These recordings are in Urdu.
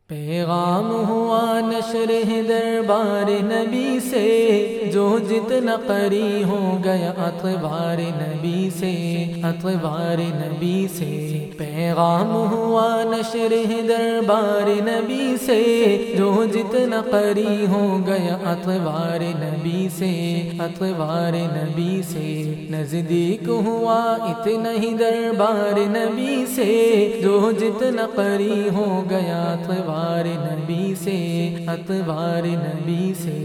پیغام ہوا نشر ہے دربار نبی سے، جو جتنا قری ہو گیا اطوار نبی سے، اطوار نبی سے۔ پیغام ہوا نشر ہے دربار نبی سے، جو جتنا قری ہو گیا اطوار نبی سے، اطوار نبی سے۔ نزدیک ہوا اتنا ہی دربار نبی سے، جو جتنا قری ہو گیا اطوار نبی سے، اطوار نبی سے۔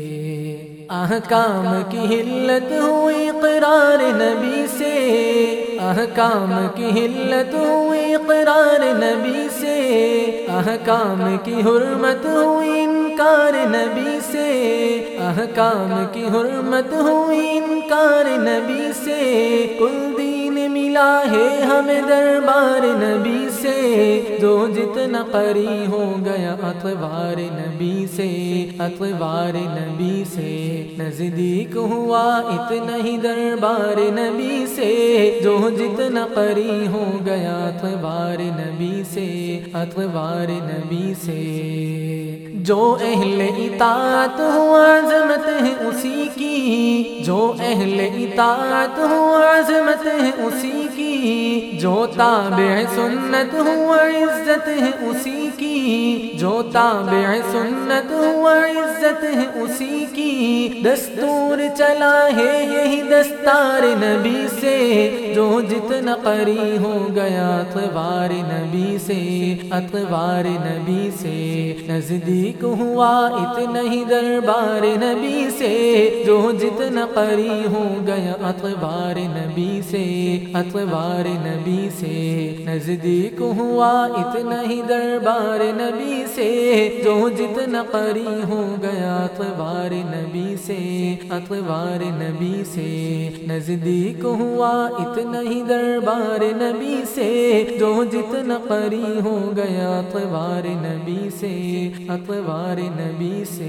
احکام کی حلت ہوئی اقرار نبی سے، احکام کی حلت ہوئی اقرار نبی سے، احکام کی حرمت ہوئی انکار نبی سے، احکام کی حرمت ہوئی انکار نبی سے۔ کل دین ملا ہے ہمیں دربار نبی سے، جو جتنا قری ہو گیا اطوار نبی سے، اطوار نبی سے۔ نزدیک ہوا اتنا ہی دربار نبی سے، جو جتنا قری ہو گیا اطوار نبی سے، اطوار نبی سے۔ جو اہل اطاعت ہو عظمت ہے اسی کی، جو اہل اطاعت ہو عظمت ہے اسی کی، جو تابع سنت ہو عزت ہے اسی کی، جو تابع سنت ہو عزت ہے اسی کی۔ دستور چلا ہے یہی دستار نبی سے، جو جتنا قری ہو گیا اطوار نبی سے، اطوار نبی سے۔ نزدیک ہوا اتنا ہی دربار نبی سے، جو جتنا قری ہو گیا اطوار نبی سے، اطوار نبی سے۔ نزدیک ہوا اتنا ہی دربار نبی سے، جو جتنا قری ہو گیا اطوار نبی سے، اطوار نبی سے۔ نزدیک ہوا اتنا ہی دربار نبی سے، جو جتنا قری ہو گیا اطوار نبی سے، اطوار نبی سے۔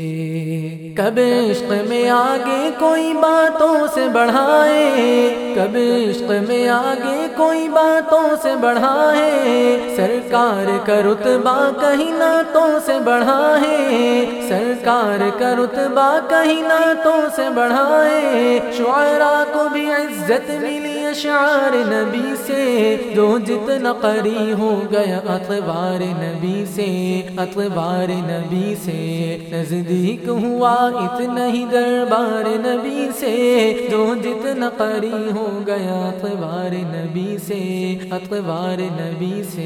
کب عشق میں آگے کوئی باتوں سے بڑھائے، کب عشق میں آگے کوئی باتوں سے بڑھائے، سرکار کا رتبہ کہیں نعتوں سے بڑھائے، سرکار کا رتبہ کہیں نعتوں سے بڑھائے۔ شعراء کو بھی عزت ملی اشعار نبی سے، جو جتنا قری ہو گیا اطوار نبی سے، اطوار نبی سے۔ نزدیک ہوا اتنا ہی دربار نبی سے، جو جتنا قری ہو گیا اطوار نبی سے، اطوار نبی سے۔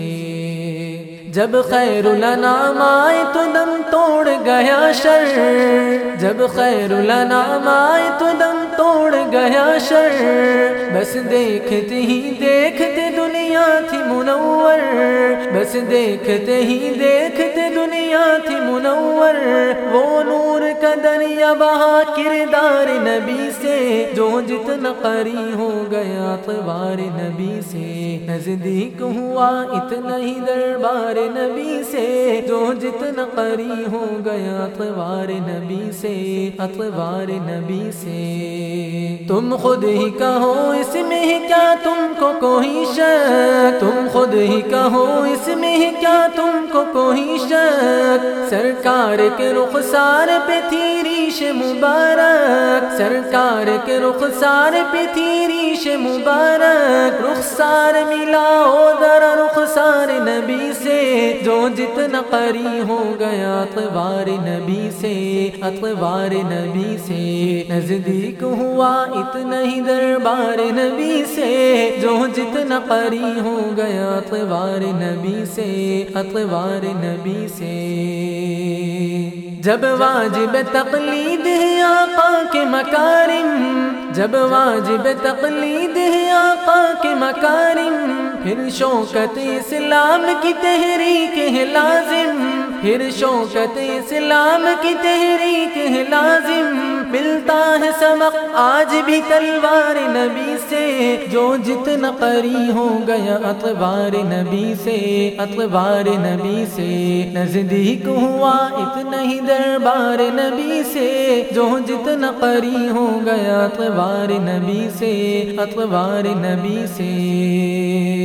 جب خیر الانام آئے تو دم توڑ گیا شر، جب خیر الانام آئے تو دم توڑ گیا شر، بس دیکھتے ہی دیکھتے دنیا تھی منور، بس دیکھتے ہی دیکھتے دنیا تھی منور۔ وہ نور کا دریا بہا کردار نبی سے، جو جتنا قری ہو گیا اطوار نبی سے۔ نزدیک ہوا اتنا ہی دربار نبی سے، جو جتنا قری ہو گیا اطوار نبی سے، اطوار نبی سے۔ تم خود ہی کہو اس میں ہے کیا تم کو کوئی شک، تم خود ہی کہو اس میں ہے کیا تم کو کوئی شک، سرکار کے رخسار پہ تھی ریش مبارک، سرکار کے رخسار پہ تھی ریش مبارک۔ رخسار ملاؤ ذرا رخسار نبی سے، جو جتنا قری ہو گیا اطوار نبی سے، اطوار نبی سے۔ نزدیک ہوا اتنا ہی دربار نبی سے، جو جتنا قری ہو گیا اطوار نبی سے، اطوار نبی سے۔ جب واجب تقلید ہے آقا کے مکارم، جب واجب تقلید ہے آقا کے مکارم، پھر شوکت اسلام کی تحریک ہے لازم، پھر شوکت اسلام کی تحریک ہے لازم۔ ملتا ہے سبق آج بھی تلوار نبی سے، جو جتنا قری ہو گیا اطوار نبی سے، اطوار نبی سے۔ نزدیک ہوا اتنا ہی دربار نبی سے، جو جتنا قری ہو گیا اطوار نبی سے، اطوار نبی سے۔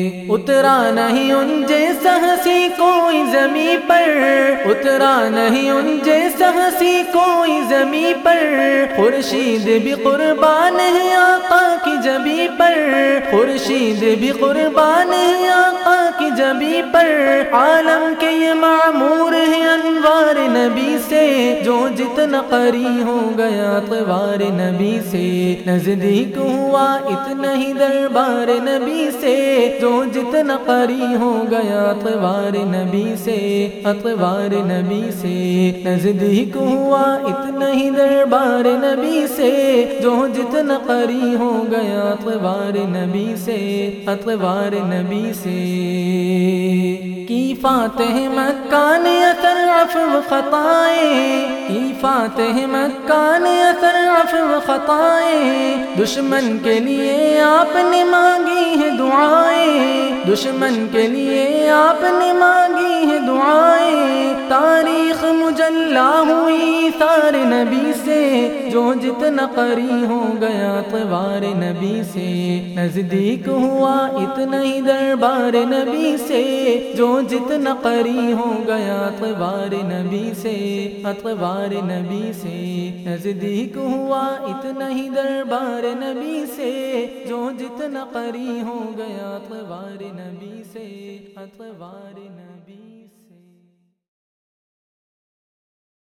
اترا نہیں ان جیسا ہنسی کوئی زمیں پر، اترا نہیں ان جیسا ہنسی کوئی زمیں پر، خورشید بھی قربان ہے آقا کی جبیں پر، خورشید بھی قربان ہے آقا کی جبیں پر، عالم کے یہ معمور ہے انوار نبی سے، جو جتنا قریب ہو گیا اطوار نبی سے، نزدیک ہوا اتنا ہی دربار نبی سے، جو جتنا قریب ہو گیا اطوار نبی سے، اطوار نبی سے، نزدیک ہوا اتنا ہی دربار نبی سے، جو جتنا قریب ہو گیا اطوار نبی سے، اطوار نبی سے۔ کی فاتح مکہ نے اثر عفو خطائیں، کی فاتح مکہ نے اثر عفو خطائیں، دشمن کے لیے آپ نے مانگی ہیں دعائیں، دشمن کے لیے آپ نے مانگی ہیں دعائیں، تاریخ مجلا ہوئی ثار نبی سے، جو جتنا قریب ہو گیا اطوار نبی سے، نزدیک ہوا اتنا ہی دربار نبی سے، جو جتنا قریب ہو گیا اطوار نبی سے، اطوار نبی سے، نزدیک ہوا اتنا ہی دربار نبی سے، جو جتنا قریب ہو گیا اطوار نبی سے، اطوار نبی